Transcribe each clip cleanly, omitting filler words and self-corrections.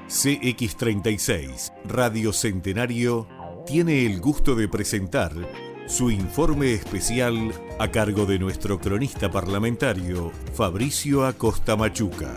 CX36 Radio Centenario tiene el gusto de presentar su informe especial a cargo de nuestro cronista parlamentario Fabricio Acosta Machuca.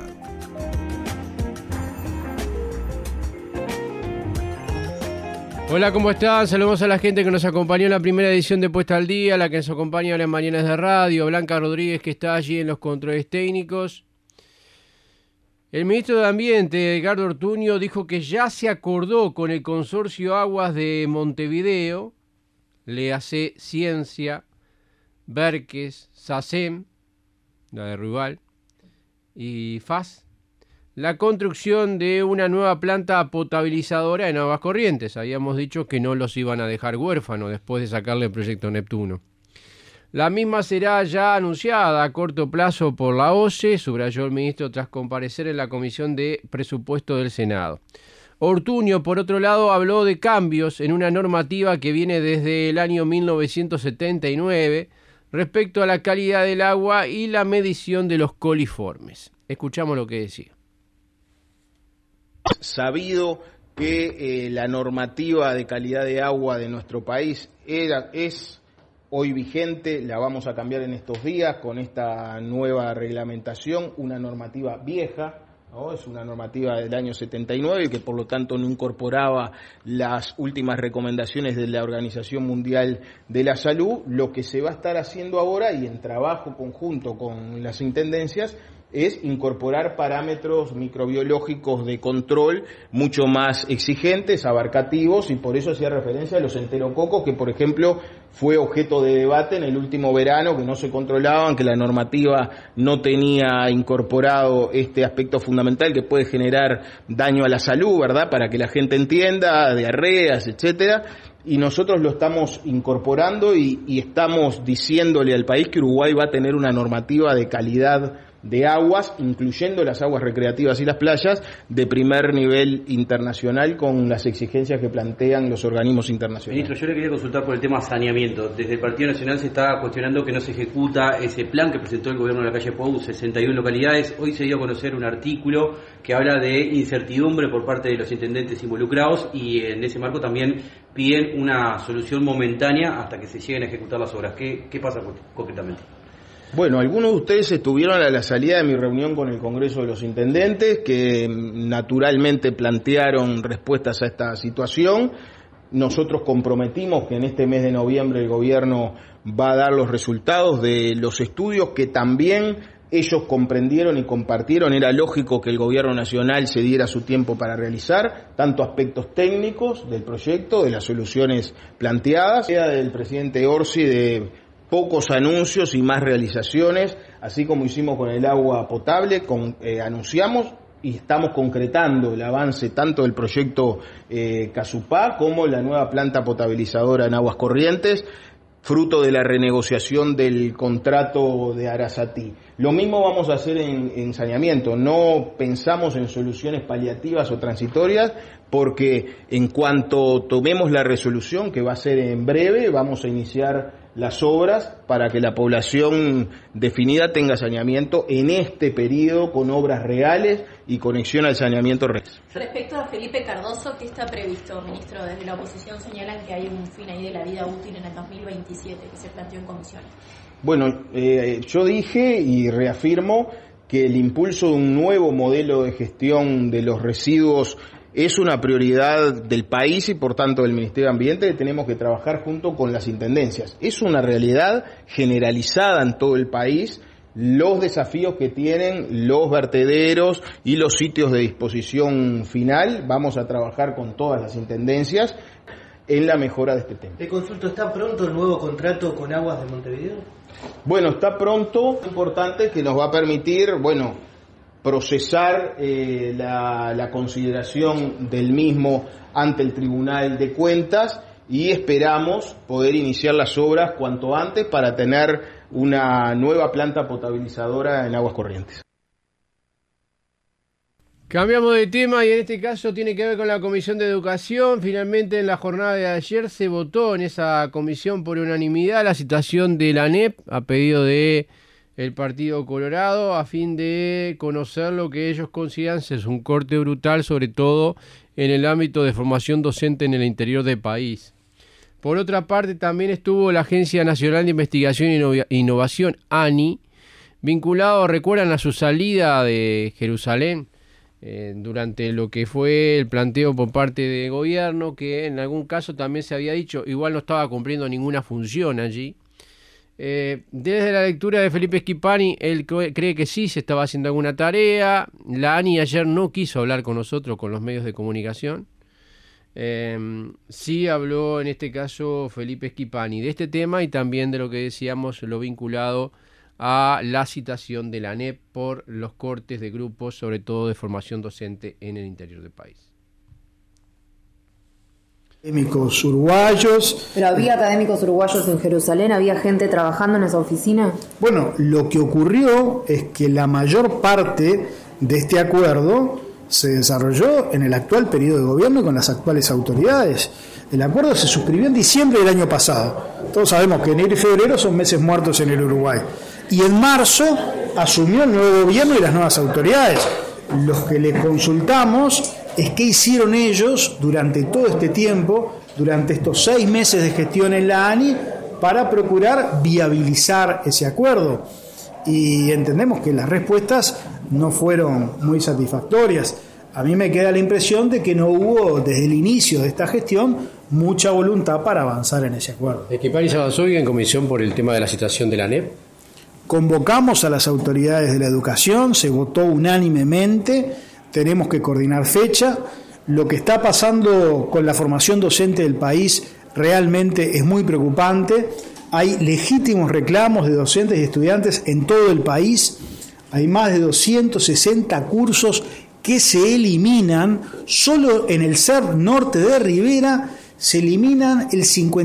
Hola, ¿cómo están? Saludos a la gente que nos acompañó en la primera edición de Puesta al Día, la que nos acompaña en las mañanas de radio, Blanca Rodríguez, que está allí en los controles técnicos. El ministro de Ambiente, Edgardo Ortuño, dijo que ya se acordó con el Consorcio Aguas de Montevideo, le hace Ciencia, Berques, SACEM, la de Ruibal, y FAS, la construcción de una nueva planta potabilizadora en Aguas Corrientes. Habíamos dicho que no los iban a dejar huérfanos después de sacarle el proyecto Neptuno. La misma será ya anunciada a corto plazo por la OCE, subrayó el ministro tras comparecer en la Comisión de Presupuesto del Senado. Ortuño, por otro lado, habló de cambios en una normativa que viene desde el año 1979 respecto a la calidad del agua y la medición de los coliformes. Escuchamos lo que decía. Sabido que la normativa de calidad de agua de nuestro país es hoy vigente, la vamos a cambiar en estos días con esta nueva reglamentación, una normativa vieja, ¿no? Es una normativa del año 79 que por lo tanto no incorporaba las últimas recomendaciones de la Organización Mundial de la Salud. Lo que se va a estar haciendo ahora y en trabajo conjunto con las intendencias es incorporar parámetros microbiológicos de control mucho más exigentes, abarcativos, y por eso hacía referencia a los enterococos, que por ejemplo fue objeto de debate en el último verano, que no se controlaban, que la normativa no tenía incorporado este aspecto fundamental que puede generar daño a la salud, ¿verdad? Para que la gente entienda, diarreas, etcétera. Y nosotros lo estamos incorporando y estamos diciéndole al país que Uruguay va a tener una normativa de calidad de aguas, incluyendo las aguas recreativas y las playas, de primer nivel internacional con las exigencias que plantean los organismos internacionales. Ministro, yo le quería consultar por el tema saneamiento. Desde el Partido Nacional se está cuestionando que no se ejecuta ese plan que presentó el gobierno de la calle Pou, 61 localidades. Hoy se dio a conocer un artículo que habla de incertidumbre por parte de los intendentes involucrados y en ese marco también piden una solución momentánea hasta que se lleguen a ejecutar las obras. ¿Qué pasa concretamente? Bueno, algunos de ustedes estuvieron a la salida de mi reunión con el Congreso de los Intendentes, que naturalmente plantearon respuestas a esta situación. Nosotros comprometimos que en este mes de noviembre el gobierno va a dar los resultados de los estudios que también ellos comprendieron y compartieron. Era lógico que el gobierno nacional se diera su tiempo para realizar tanto aspectos técnicos del proyecto, de las soluciones planteadas, sea del presidente Orsi de pocos anuncios y más realizaciones, así como hicimos con el agua potable, anunciamos y estamos concretando el avance tanto del proyecto Casupá como la nueva planta potabilizadora en Aguas Corrientes, fruto de la renegociación del contrato de Arasatí. Lo mismo vamos a hacer en saneamiento. No pensamos en soluciones paliativas o transitorias, porque en cuanto tomemos la resolución, que va a ser en breve, vamos a iniciar las obras para que la población definida tenga saneamiento en este periodo con obras reales y conexión al saneamiento real. Respecto a Felipe Cardoso, ¿qué está previsto, ministro? Desde la oposición señalan que hay un fin ahí de la vida útil en el 2027 que se planteó en comisiones. Bueno, yo dije y reafirmo que el impulso de un nuevo modelo de gestión de los residuos es una prioridad del país y por tanto del Ministerio de Ambiente, que tenemos que trabajar junto con las intendencias. Es una realidad generalizada en todo el país los desafíos que tienen los vertederos y los sitios de disposición final. Vamos a trabajar con todas las intendencias en la mejora de este tema. Te consulto, ¿está pronto el nuevo contrato con Aguas de Montevideo? Bueno, está pronto, importante, que nos va a permitir, procesar la consideración del mismo ante el Tribunal de Cuentas y esperamos poder iniciar las obras cuanto antes para tener una nueva planta potabilizadora en Aguas Corrientes. Cambiamos de tema y en este caso tiene que ver con la Comisión de Educación. Finalmente en la jornada de ayer se votó en esa comisión por unanimidad la situación de la ANEP a pedido de el Partido Colorado a fin de conocer lo que ellos consideran es un corte brutal, sobre todo en el ámbito de formación docente en el interior del país. Por otra parte, también estuvo la Agencia Nacional de Investigación e Innovación, ANI, vinculado, recuerdan, a su salida de Jerusalén durante lo que fue el planteo por parte del gobierno, que en algún caso también se había dicho, igual no estaba cumpliendo ninguna función allí. Desde la lectura de Felipe Schipani, él cree que sí se estaba haciendo alguna tarea. La ANI ayer no quiso hablar con nosotros, con los medios de comunicación. Sí habló en este caso Felipe Schipani de este tema y también de lo que decíamos, lo vinculado a la citación de la ANEP por los cortes de grupos, sobre todo de formación docente en el interior del país. Académicos uruguayos. ¿Pero había académicos uruguayos en Jerusalén? ¿Había gente trabajando en esa oficina? Bueno, lo que ocurrió es que la mayor parte de este acuerdo se desarrolló en el actual periodo de gobierno con las actuales autoridades. El acuerdo se suscribió en diciembre del año pasado. Todos sabemos que enero y febrero son meses muertos en el Uruguay. Y en marzo asumió el nuevo gobierno y las nuevas autoridades. Los que le consultamos es qué hicieron ellos durante todo este tiempo, durante estos 6 meses de gestión en la ANI, para procurar viabilizar ese acuerdo. Y entendemos que las respuestas no fueron muy satisfactorias. A mí me queda la impresión de que no hubo, desde el inicio de esta gestión, mucha voluntad para avanzar en ese acuerdo. ¿Schipani se avanzó hoy en comisión por el tema de la citación de la ANEP? Convocamos a las autoridades de la educación, se votó unánimemente, tenemos que coordinar fecha. Lo que está pasando con la formación docente del país realmente es muy preocupante. Hay legítimos reclamos de docentes y estudiantes en todo el país. Hay más de 260 cursos que se eliminan. Solo en el SER norte de Rivera se eliminan el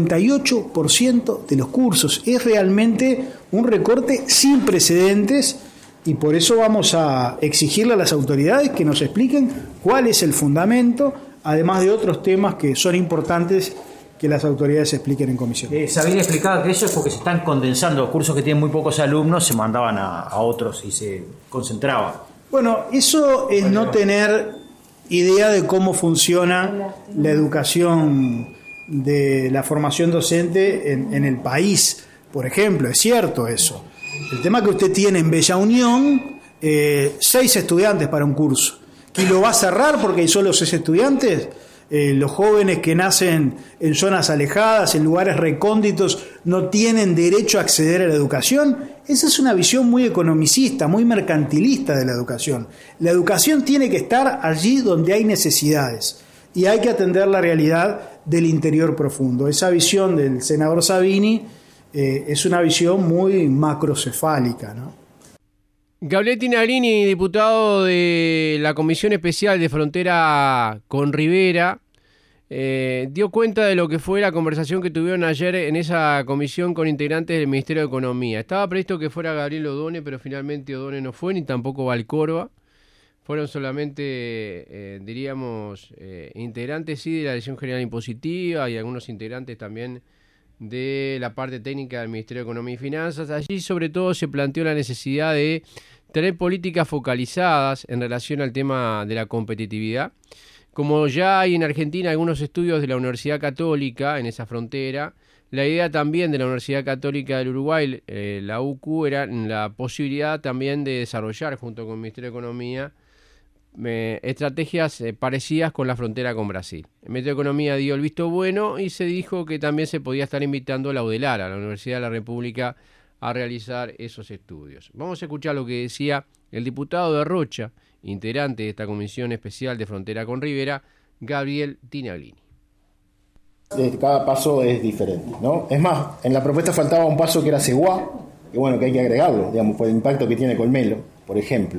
58% de los cursos. Es realmente un recorte sin precedentes y por eso vamos a exigirle a las autoridades que nos expliquen cuál es el fundamento, además de otros temas que son importantes que las autoridades expliquen en comisión. Sabina explicaba que eso es porque se están condensando los cursos que tienen muy pocos alumnos, se mandaban a otros y se concentraban. Bueno, eso es no tener idea de cómo funciona la educación de la formación docente en el país. Por ejemplo, es cierto eso. El tema que usted tiene en Bella Unión, 6 estudiantes para un curso, y lo va a cerrar porque hay solo 6 estudiantes. Los jóvenes que nacen en zonas alejadas, en lugares recónditos, no tienen derecho a acceder a la educación. Esa es una visión muy economicista, muy mercantilista de la educación. La educación tiene que estar allí donde hay necesidades y hay que atender la realidad del interior profundo. Esa visión del senador Sabini es una visión muy macrocefálica, ¿no? Gabriel Tinagrini, diputado de la Comisión Especial de Frontera con Rivera, dio cuenta de lo que fue la conversación que tuvieron ayer en esa comisión con integrantes del Ministerio de Economía. Estaba previsto que fuera Gabriel Odone, pero finalmente Odone no fue, ni tampoco Valcorba. Fueron solamente, integrantes sí de la Dirección General Impositiva y algunos integrantes también de la parte técnica del Ministerio de Economía y Finanzas. Allí sobre todo se planteó la necesidad de tener políticas focalizadas en relación al tema de la competitividad. Como ya hay en Argentina algunos estudios de la Universidad Católica en esa frontera, la idea también de la Universidad Católica del Uruguay, la UCU, era la posibilidad también de desarrollar junto con el Ministerio de Economía estrategias parecidas con la frontera con Brasil. El Ministerio de Economía dio el visto bueno y se dijo que también se podía estar invitando a la UDELAR, a la Universidad de la República, a realizar esos estudios. Vamos a escuchar lo que decía el diputado de Rocha, integrante de esta Comisión Especial de Frontera con Rivera, Gabriel Tinagrini. Cada paso es diferente, ¿no? Es más, en la propuesta faltaba un paso que era Seguá, que bueno, que hay que agregarlo, digamos, por el impacto que tiene Colmelo, por ejemplo.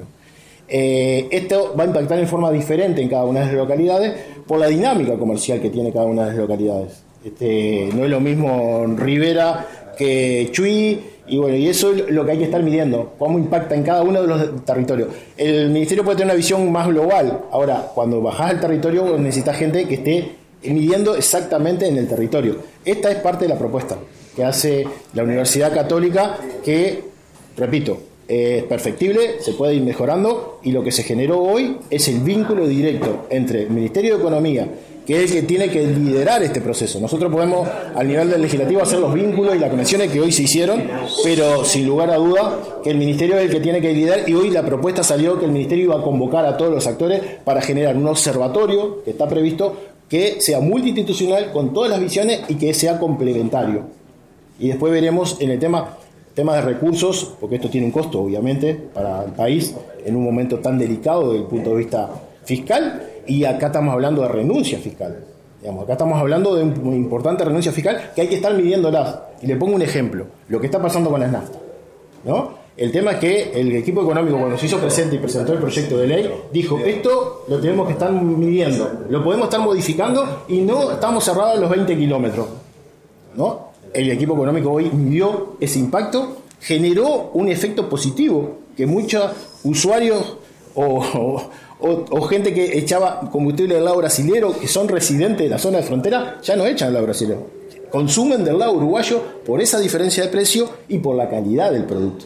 Esto va a impactar en forma diferente en cada una de las localidades por la dinámica comercial que tiene cada una de las localidades. No es lo mismo Rivera que Chuy, y bueno, y eso es lo que hay que estar midiendo, cómo impacta en cada uno de los territorios. El ministerio puede tener una visión más global. Ahora, cuando bajás al territorio necesitas gente que esté midiendo exactamente en el territorio. Esta es parte de la propuesta que hace la Universidad Católica, que, repito, perfectible, se puede ir mejorando, y lo que se generó hoy es el vínculo directo entre el Ministerio de Economía, que es el que tiene que liderar este proceso. Nosotros podemos, al nivel del legislativo, hacer los vínculos y las conexiones que hoy se hicieron, pero sin lugar a duda que el Ministerio es el que tiene que liderar, y hoy la propuesta salió que el Ministerio iba a convocar a todos los actores para generar un observatorio que está previsto, que sea multiinstitucional con todas las visiones y que sea complementario. Y después veremos en el tema de recursos, porque esto tiene un costo, obviamente, para el país, en un momento tan delicado desde el punto de vista fiscal, y acá estamos hablando de renuncia fiscal. Acá estamos hablando de una importante renuncia fiscal que hay que estar midiéndolas. Y le pongo un ejemplo, lo que está pasando con las naftas, ¿no? El tema es que el equipo económico, cuando se hizo presente y presentó el proyecto de ley, dijo, esto lo tenemos que estar midiendo, lo podemos estar modificando y no estamos cerrados en los 20 kilómetros, ¿no? El equipo económico hoy midió ese impacto, generó un efecto positivo, que muchos usuarios o gente que echaba combustible del lado brasilero, que son residentes de la zona de frontera, ya no echan del lado brasilero. Consumen del lado uruguayo por esa diferencia de precio y por la calidad del producto.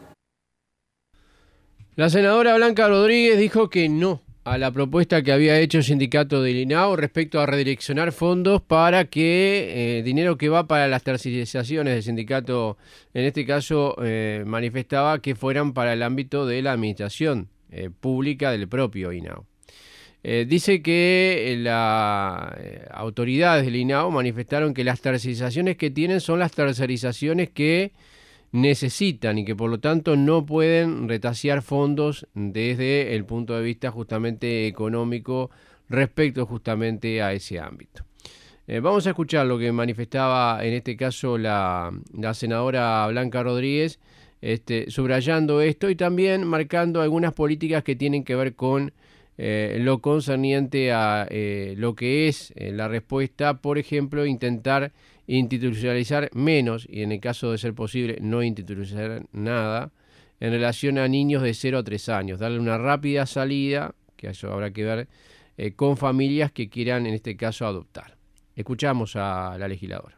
La senadora Blanca Rodríguez dijo que no a la propuesta que había hecho el sindicato del INAO respecto a redireccionar fondos para que dinero que va para las tercerizaciones del sindicato, en este caso manifestaba que fueran para el ámbito de la administración pública del propio INAO. Dice que las autoridades del INAO manifestaron que las tercerizaciones que tienen son las tercerizaciones que necesitan y que por lo tanto no pueden retasear fondos desde el punto de vista justamente económico respecto justamente a ese ámbito. Vamos a escuchar lo que manifestaba en este caso la senadora Blanca Rodríguez, subrayando esto y también marcando algunas políticas que tienen que ver con lo concerniente a lo que es la respuesta, por ejemplo, intentar institucionalizar menos, y en el caso de ser posible no institucionalizar nada, en relación a niños de 0 a 3 años, darle una rápida salida, que eso habrá que ver, con familias que quieran en este caso adoptar. Escuchamos a la legisladora.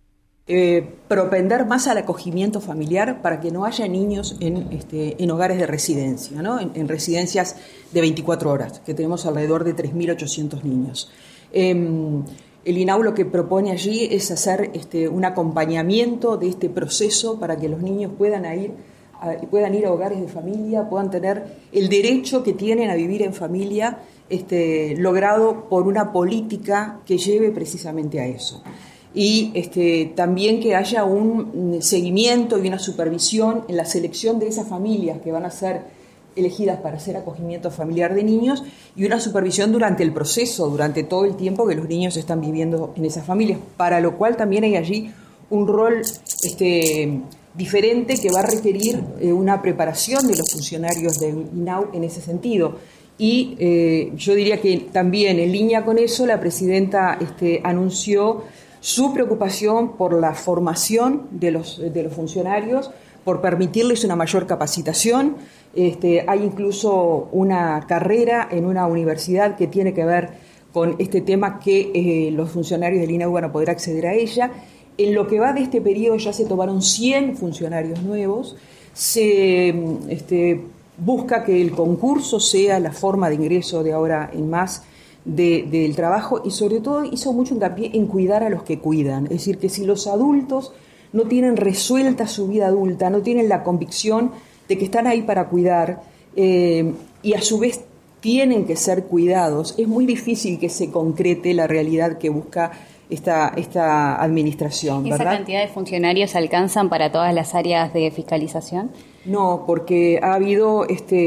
Propender más al acogimiento familiar para que no haya niños en hogares de residencia, ¿no? En residencias de 24 horas, que tenemos alrededor de 3.800 niños. El INAU lo que propone allí es hacer un acompañamiento de este proceso para que los niños puedan ir a hogares de familia, puedan tener el derecho que tienen a vivir en familia, logrado por una política que lleve precisamente a eso. Y también que haya un seguimiento y una supervisión en la selección de esas familias que van a ser elegidas para hacer acogimiento familiar de niños, y una supervisión durante el proceso, durante todo el tiempo que los niños están viviendo en esas familias, para lo cual también hay allí un rol diferente que va a requerir una preparación de los funcionarios del INAU en ese sentido. Y yo diría que también en línea con eso la presidenta anunció su preocupación por la formación de los funcionarios, por permitirles una mayor capacitación. Hay incluso una carrera en una universidad que tiene que ver con este tema, que los funcionarios del INAU van a poder acceder a ella. En lo que va de este periodo ya se tomaron 100 funcionarios nuevos. Se busca que el concurso sea la forma de ingreso de ahora en más del trabajo, y sobre todo hizo mucho hincapié en cuidar a los que cuidan. Es decir, que si los adultos no tienen resuelta su vida adulta, no tienen la convicción de que están ahí para cuidar y a su vez tienen que ser cuidados, es muy difícil que se concrete la realidad que busca esta administración, ¿verdad? ¿Esa cantidad de funcionarios alcanzan para todas las áreas de fiscalización? No, porque ha habido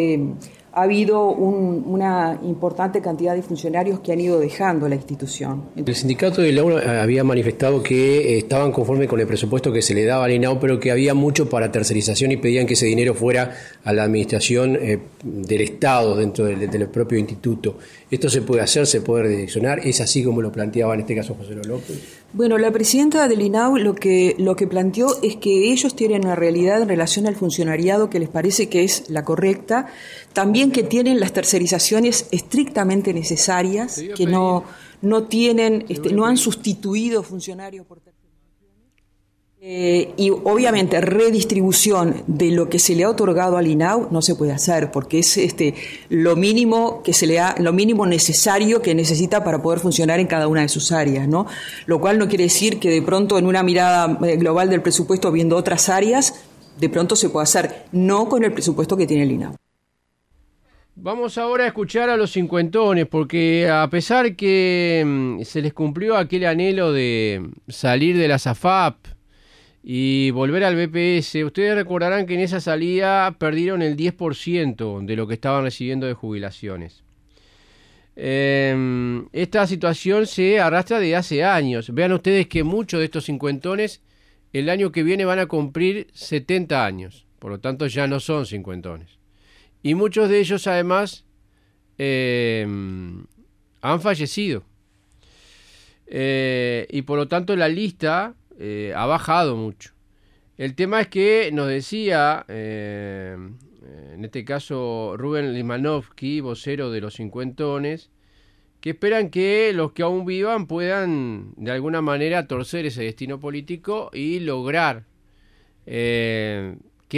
una importante cantidad de funcionarios que han ido dejando la institución. El sindicato de INAU había manifestado que estaban conformes con el presupuesto que se le daba al INAU, pero que había mucho para tercerización y pedían que ese dinero fuera a la administración del Estado dentro del propio instituto. ¿Esto se puede hacer, se puede redireccionar? ¿Es así como lo planteaba en este caso José López? Bueno, la presidenta del INAU lo que planteó es que ellos tienen una realidad en relación al funcionariado que les parece que es la correcta, también que tienen las tercerizaciones estrictamente necesarias, que no tienen, no han sustituido funcionarios por tercerizaciones. Y obviamente redistribución de lo que se le ha otorgado al INAU no se puede hacer porque es lo mínimo que lo mínimo necesario que necesita para poder funcionar en cada una de sus áreas, ¿no? Lo cual no quiere decir que de pronto en una mirada global del presupuesto viendo otras áreas de pronto se puede hacer, no con el presupuesto que tiene el INAU. Vamos ahora a escuchar a los cincuentones, porque a pesar que se les cumplió aquel anhelo de salir de la SAFAP y volver al BPS, ustedes recordarán que en esa salida perdieron el 10% de lo que estaban recibiendo de jubilaciones. Esta situación se arrastra desde hace años. Vean ustedes que muchos de estos cincuentones el año que viene van a cumplir 70 años, por lo tanto ya no son cincuentones. Y muchos de ellos además han fallecido. Y por lo tanto la lista ha bajado mucho. El tema es que nos decía, en este caso Rubén Limanovsky, vocero de los cincuentones, que esperan que los que aún vivan puedan de alguna manera torcer ese destino político y lograr que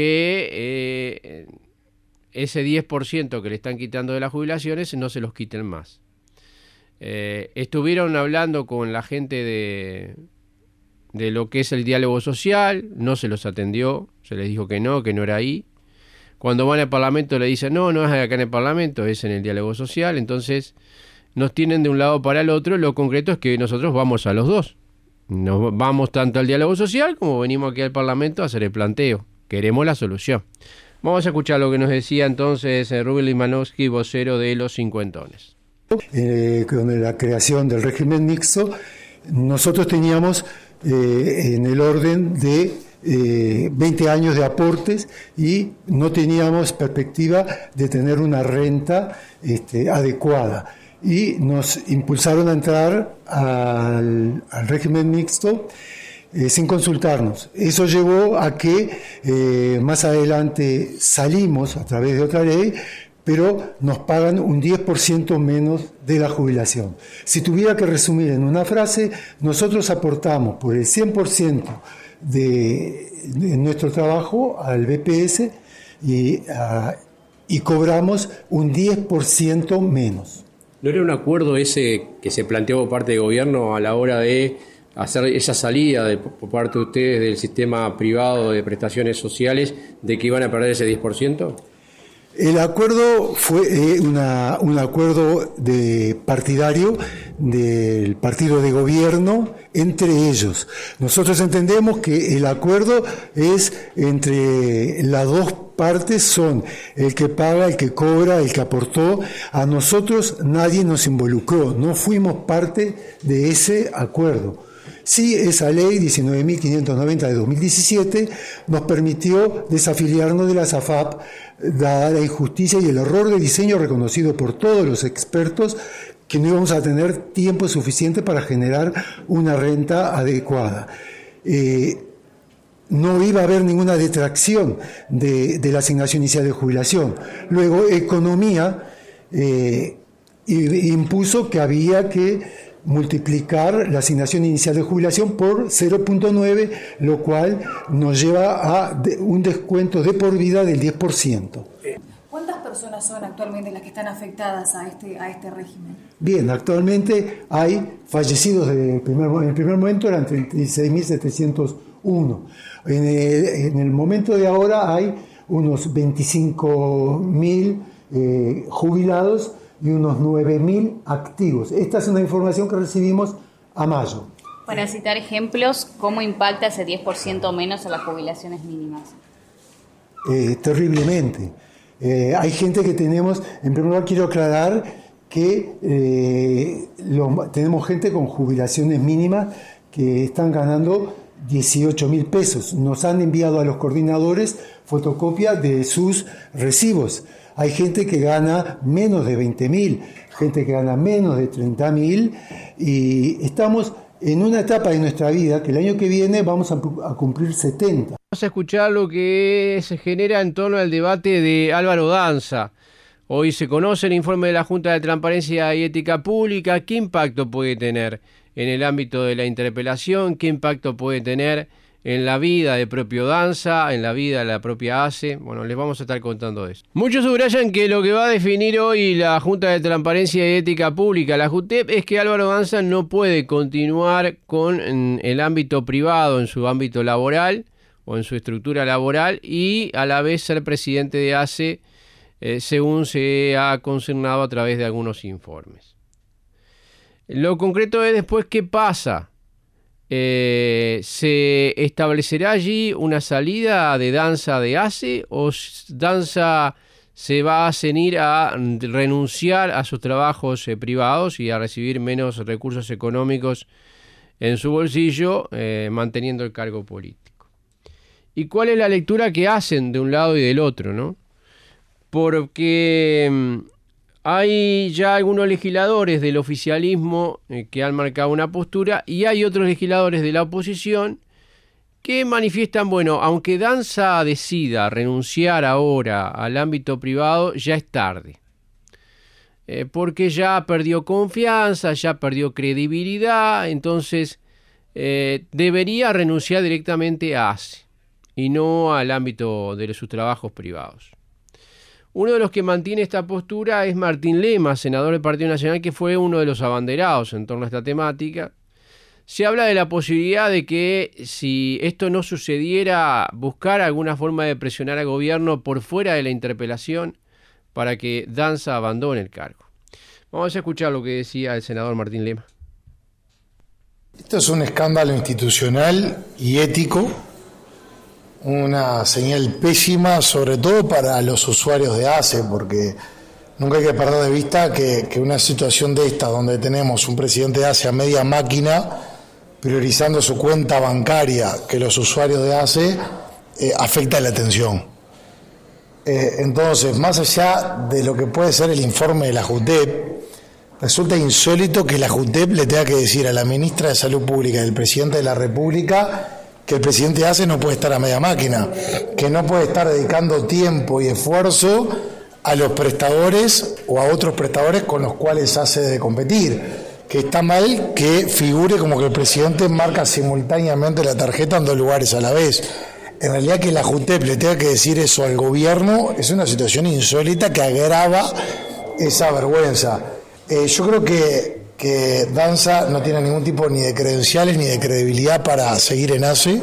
ese 10% que le están quitando de las jubilaciones no se los quiten más. Estuvieron hablando con la gente de lo que es el diálogo social, no se los atendió, se les dijo que no era ahí. Cuando van al Parlamento le dicen no es acá en el Parlamento, es en el diálogo social. Entonces nos tienen de un lado para el otro. Lo concreto es que nosotros vamos a los dos. Nos vamos tanto al diálogo social como venimos aquí al Parlamento a hacer el planteo. Queremos la solución. Vamos a escuchar lo que nos decía entonces Rubén Limanovsky, vocero de los cincuentones. Con la creación del régimen mixto, nosotros teníamos en el orden de 20 años de aportes y no teníamos perspectiva de tener una renta adecuada. Y nos impulsaron a entrar al régimen mixto sin consultarnos. Eso llevó a que más adelante salimos a través de otra ley, pero nos pagan un 10% menos de la jubilación. Si tuviera que resumir en una frase, nosotros aportamos por el 100% de nuestro trabajo al BPS y cobramos un 10% menos. ¿No era un acuerdo ese que se planteó por parte del gobierno a la hora de hacer esa salida por parte de ustedes del sistema privado de prestaciones sociales, de que iban a perder ese 10%? El acuerdo fue un acuerdo partidario del partido de gobierno entre ellos. Nosotros entendemos que el acuerdo es entre las dos partes, son el que paga, el que cobra, el que aportó. A nosotros nadie nos involucró, no fuimos parte de ese acuerdo. Sí, esa ley 19.590 de 2017 nos permitió desafiliarnos de la SAFAP, dada la injusticia y el error de diseño reconocido por todos los expertos, que no íbamos a tener tiempo suficiente para generar una renta adecuada. No iba a haber ninguna detracción de la asignación inicial de jubilación. Luego, Economía impuso que había que multiplicar la asignación inicial de jubilación por 0.9, lo cual nos lleva a un descuento de por vida del 10%. ¿Cuántas personas son actualmente las que están afectadas a este régimen? Bien, actualmente hay fallecidos en el primer momento, eran 36.701. En el momento de ahora hay unos 25.000 jubilados y unos 9.000 activos. Esta es una información que recibimos a mayo. Para citar ejemplos, ¿cómo impacta ese 10% menos a las jubilaciones mínimas? Terriblemente. Hay gente que tenemos, en primer lugar quiero aclarar que tenemos gente con jubilaciones mínimas que están ganando 18.000 pesos. Nos han enviado a los coordinadores fotocopia de sus recibos. Hay gente que gana menos de 20.000, gente que gana menos de 30.000, y estamos en una etapa de nuestra vida que el año que viene vamos a cumplir 70. Vamos a escuchar lo que se genera en torno al debate de Álvaro Danza. Hoy se conoce el informe de la Junta de Transparencia y Ética Pública. ¿Qué impacto puede tener en el ámbito de la interpelación? ¿Qué impacto puede tener en la vida de propio Danza, en la vida de la propia ACE. Bueno, les vamos a estar contando eso. Muchos subrayan que lo que va a definir hoy la Junta de Transparencia y Ética Pública, la JUTEP, es que Álvaro Danza no puede continuar con el ámbito privado, en su ámbito laboral o en su estructura laboral, y a la vez ser presidente de ACE, según se ha consignado a través de algunos informes. Lo concreto es después qué pasa. ¿Se establecerá allí una salida de Danza de ACE o Danza se va a ceñir a renunciar a sus trabajos privados y a recibir menos recursos económicos en su bolsillo, manteniendo el cargo político? ¿Y cuál es la lectura que hacen de un lado y del otro, no? Porque hay ya algunos legisladores del oficialismo que han marcado una postura, y hay otros legisladores de la oposición que manifiestan, bueno, aunque Danza decida renunciar ahora al ámbito privado, ya es tarde. Porque ya perdió confianza, ya perdió credibilidad, entonces debería renunciar directamente a ACE y no al ámbito de sus trabajos privados. Uno de los que mantiene esta postura es Martín Lema, senador del Partido Nacional, que fue uno de los abanderados en torno a esta temática. Se habla de la posibilidad de que, si esto no sucediera, buscar alguna forma de presionar al gobierno por fuera de la interpelación para que Danza abandone el cargo. Vamos a escuchar lo que decía el senador Martín Lema. Esto es un escándalo institucional y ético, una señal pésima, sobre todo para los usuarios de ACE, porque nunca hay que perder de vista que una situación de esta, donde tenemos un presidente de ACE a media máquina, priorizando su cuenta bancaria, que los usuarios de ACE, afecta la atención. Entonces, más allá de lo que puede ser el informe de la JUTEP, resulta insólito que la JUTEP le tenga que decir a la ministra de Salud Pública y al presidente de la República que el presidente de ACE no puede estar a media máquina, que no puede estar dedicando tiempo y esfuerzo a los prestadores o a otros prestadores con los cuales ACE debe competir, que está mal que figure como que el presidente marca simultáneamente la tarjeta en dos lugares a la vez. En realidad, que la JUTEP le tenga que decir eso al gobierno es una situación insólita que agrava esa vergüenza. Yo creo que Danza no tiene ningún tipo ni de credenciales ni de credibilidad para seguir en ACE,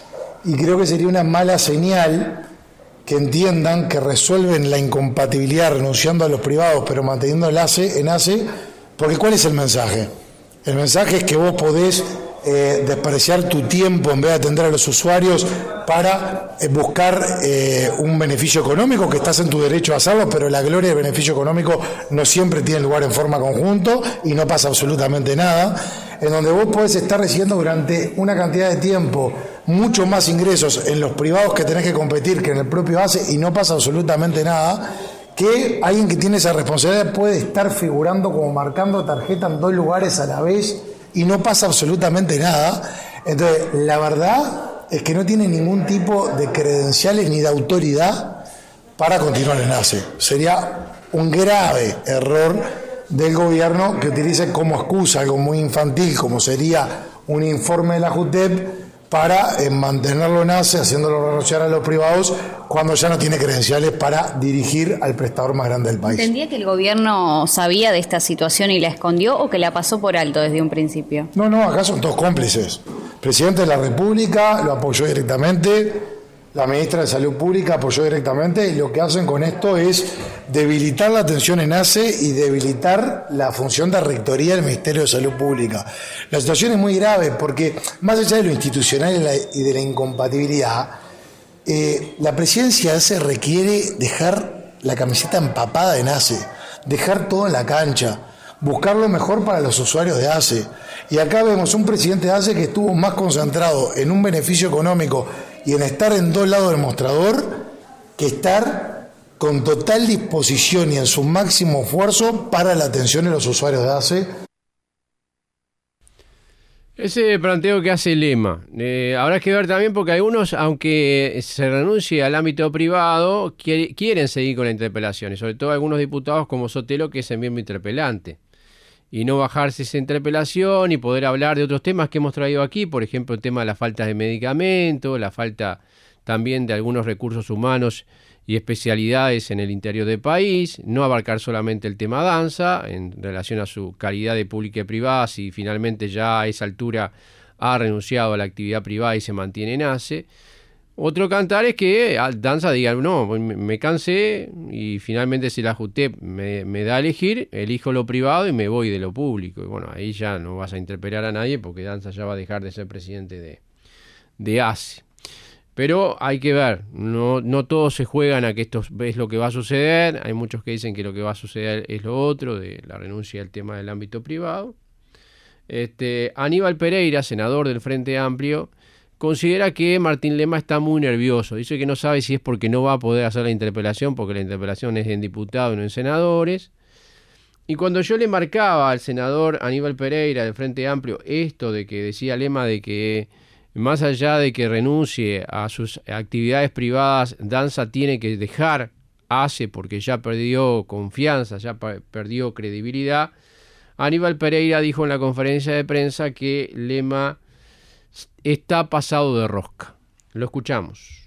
y creo que sería una mala señal que entiendan que resuelven la incompatibilidad renunciando a los privados pero manteniendo el ACE en ACE, porque ¿cuál es el mensaje? El mensaje es que vos podés despreciar tu tiempo en vez de atender a los usuarios para buscar un beneficio económico, que estás en tu derecho a hacerlo, pero la gloria del beneficio económico no siempre tiene lugar en forma conjunto y no pasa absolutamente nada, en donde vos podés estar recibiendo durante una cantidad de tiempo mucho más ingresos en los privados que tenés que competir que en el propio ACE y no pasa absolutamente nada, que alguien que tiene esa responsabilidad puede estar figurando como marcando tarjeta en dos lugares a la vez y no pasa absolutamente nada. Entonces, la verdad es que no tiene ningún tipo de credenciales ni de autoridad para continuar en ACE. Sería un grave error del gobierno que utilice como excusa algo muy infantil, como sería un informe de la JUTEP, para mantenerlo en ACE, haciéndolo renunciar a los privados, cuando ya no tiene credenciales para dirigir al prestador más grande del país. ¿Entendía que el gobierno sabía de esta situación y la escondió, o que la pasó por alto desde un principio? No, acá son todos cómplices. El presidente de la República lo apoyó directamente, la ministra de Salud Pública apoyó directamente, y lo que hacen con esto es debilitar la atención en ACE y debilitar la función de rectoría del Ministerio de Salud Pública. La situación es muy grave porque, más allá de lo institucional y de la incompatibilidad, la presidencia de ACE requiere dejar la camiseta empapada en ACE, dejar todo en la cancha, buscar lo mejor para los usuarios de ACE. Y acá vemos un presidente de ACE que estuvo más concentrado en un beneficio económico y en estar en dos lados del mostrador, que estar con total disposición y en su máximo esfuerzo para la atención de los usuarios de ACE. Ese planteo que hace Lema, habrá que ver también, porque algunos, aunque se renuncie al ámbito privado, quieren seguir con la interpelación, y sobre todo algunos diputados como Sotelo, que es el miembro interpelante. y no bajarse esa interpelación y poder hablar de otros temas que hemos traído aquí, por ejemplo el tema de la falta de medicamentos, la falta también de algunos recursos humanos y especialidades en el interior del país, no abarcar solamente el tema danza en relación a su calidad de pública y privada, si finalmente ya a esa altura ha renunciado a la actividad privada y se mantiene en ACE. Otro cantar es que danza diga, no, me cansé y finalmente si la JUTEP me da a elegir, elijo lo privado y me voy de lo público. Y bueno, ahí ya no vas a interpelar a nadie porque danza ya va a dejar de ser presidente de ACE. Pero hay que ver, no todos se juegan a que esto es lo que va a suceder. Hay muchos que dicen que lo que va a suceder es lo otro, de la renuncia al tema del ámbito privado. Aníbal Pereira, senador del Frente Amplio, considera que Martín Lema está muy nervioso. Dice que no sabe si es porque no va a poder hacer la interpelación, porque la interpelación es en diputados y no en senadores. Y cuando yo le marcaba al senador Aníbal Pereira del Frente Amplio esto de que decía Lema de que más allá de que renuncie a sus actividades privadas, danza tiene que dejar ACE porque ya perdió confianza, ya perdió credibilidad, Aníbal Pereira dijo en la conferencia de prensa que Lema está pasado de rosca. Lo escuchamos.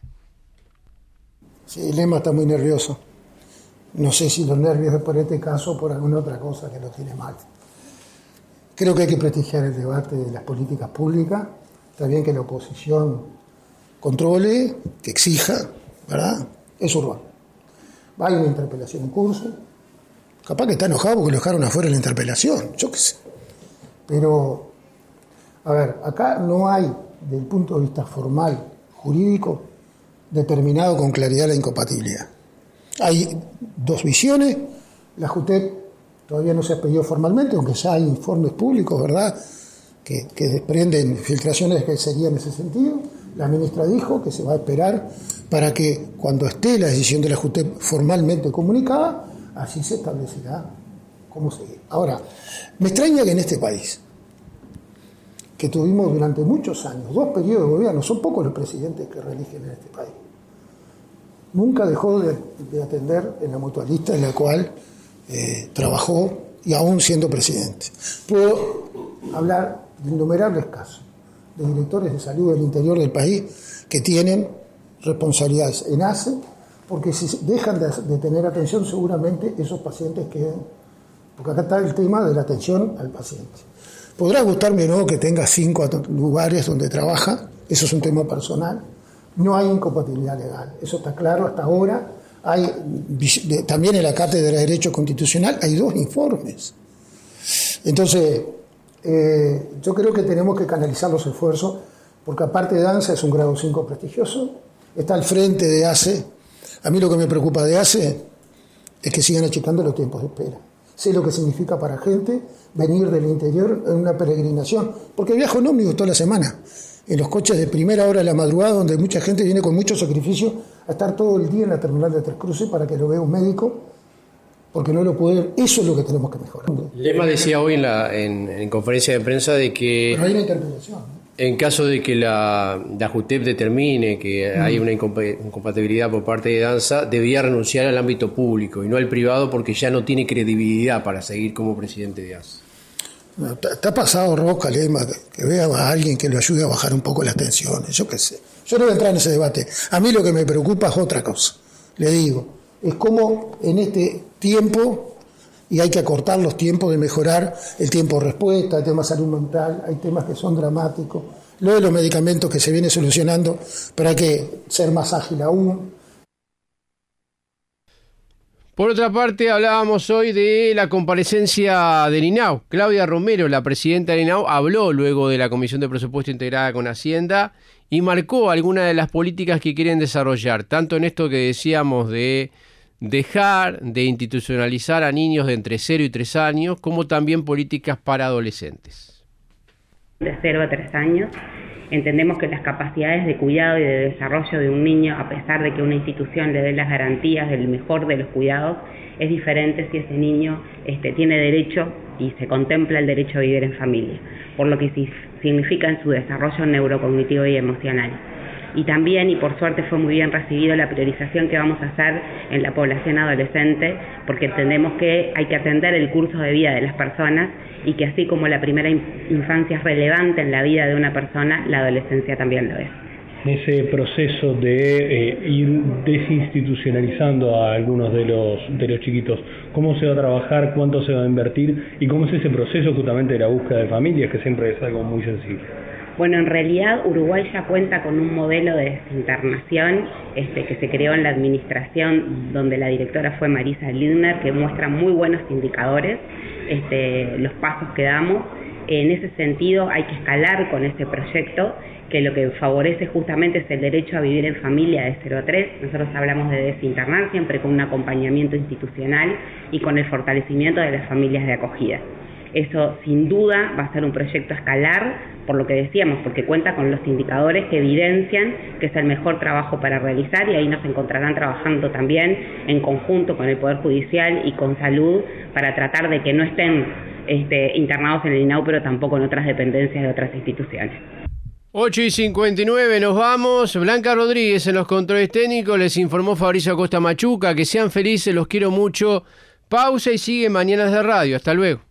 Sí, Lema está muy nervioso. No sé si los nervios es por este caso o por alguna otra cosa que lo tiene mal. Creo que hay que prestigiar el debate de las políticas públicas. Está bien que la oposición controle, que exija, ¿verdad? Es urbano. Hay una interpelación en curso. Capaz que está enojado porque lo dejaron afuera de la interpelación, yo qué sé. Pero, a ver, acá no hay, desde el punto de vista formal, jurídico, determinado con claridad la incompatibilidad. Hay dos visiones. La JUTEP todavía no se ha pedido formalmente, aunque ya hay informes públicos, ¿verdad?, que desprenden filtraciones que serían en ese sentido. La ministra dijo que se va a esperar para que cuando esté la decisión de la JUTEP formalmente comunicada, así se establecerá cómo seguir. Ahora, me extraña que en este país, que tuvimos durante muchos años, 2 periodos de gobierno, son pocos los presidentes que reeligen en este país, nunca dejó de atender en la mutualista en la cual trabajó y aún siendo presidente. Puedo hablar de innumerables casos de directores de salud del interior del país que tienen responsabilidades en ACE, porque si dejan de tener atención seguramente esos pacientes queden, porque acá está el tema de la atención al paciente. Podrá gustarme o no que tenga 5 lugares donde trabaja, eso es un tema personal, no hay incompatibilidad legal, eso está claro hasta ahora. Hay también en la Cátedra de Derecho Constitucional hay 2 informes. Entonces, yo creo que tenemos que canalizar los esfuerzos, porque aparte de danza es un grado 5 prestigioso, está al frente de ACE. A mí lo que me preocupa de ACE es que sigan achicando los tiempos de espera. Sé lo que significa para gente venir del interior en una peregrinación, porque viajo en ómnibus toda la semana, en los coches de primera hora de la madrugada, donde mucha gente viene con mucho sacrificio a estar todo el día en la terminal de Tres Cruces para que lo vea un médico, porque no lo puede ver. Eso es lo que tenemos que mejorar. Lema decía hoy en conferencia de prensa de que pero hay una interpretación, ¿no? En caso de que la JUTEP determine que hay una incompatibilidad por parte de danza, debía renunciar al ámbito público y no al privado, porque ya no tiene credibilidad para seguir como presidente de ACE. Está pasado rosca, Lema, que vea a alguien que lo ayude a bajar un poco las tensiones, yo qué sé. Yo no voy a entrar en ese debate. A mí lo que me preocupa es otra cosa. Le digo, es como en este tiempo, y hay que acortar los tiempos de mejorar el tiempo de respuesta, el tema de salud mental, hay temas que son dramáticos. Lo de los medicamentos que se viene solucionando, pero hay que ser más ágil aún. Por otra parte, hablábamos hoy de la comparecencia del INAU. Claudia Romero, la presidenta del INAU, habló luego de la Comisión de Presupuesto integrada con Hacienda y marcó algunas de las políticas que quieren desarrollar, tanto en esto que decíamos de dejar de institucionalizar a niños de entre 0 y 3 años, como también políticas para adolescentes. De 0 a 3 años, entendemos que las capacidades de cuidado y de desarrollo de un niño, a pesar de que una institución le dé las garantías del mejor de los cuidados, es diferente si ese niño tiene derecho y se contempla el derecho a vivir en familia, por lo que significa en su desarrollo neurocognitivo y emocional. Y también, y por suerte fue muy bien recibido, la priorización que vamos a hacer en la población adolescente, porque entendemos que hay que atender el curso de vida de las personas y que así como la primera infancia es relevante en la vida de una persona, la adolescencia también lo es. En ese proceso de ir desinstitucionalizando a algunos de los chiquitos, ¿cómo se va a trabajar, cuánto se va a invertir y cómo es ese proceso justamente de la búsqueda de familias, que siempre es algo muy sensible? Bueno, en realidad Uruguay ya cuenta con un modelo de desinternación que se creó en la administración, donde la directora fue Marisa Lindner, que muestra muy buenos indicadores, los pasos que damos. En ese sentido hay que escalar con este proyecto, que lo que favorece justamente es el derecho a vivir en familia de 0 a 3. Nosotros hablamos de desinternar siempre con un acompañamiento institucional y con el fortalecimiento de las familias de acogida. Eso sin duda va a ser un proyecto a escalar, por lo que decíamos, porque cuenta con los indicadores que evidencian que es el mejor trabajo para realizar, y ahí nos encontrarán trabajando también en conjunto con el Poder Judicial y con Salud para tratar de que no estén internados en el INAU, pero tampoco en otras dependencias de otras instituciones. 8:59, nos vamos. Blanca Rodríguez en los controles técnicos, les informó Fabricio Acosta Machuca. Que sean felices, los quiero mucho. Pausa y sigue Mañanas de Radio. Hasta luego.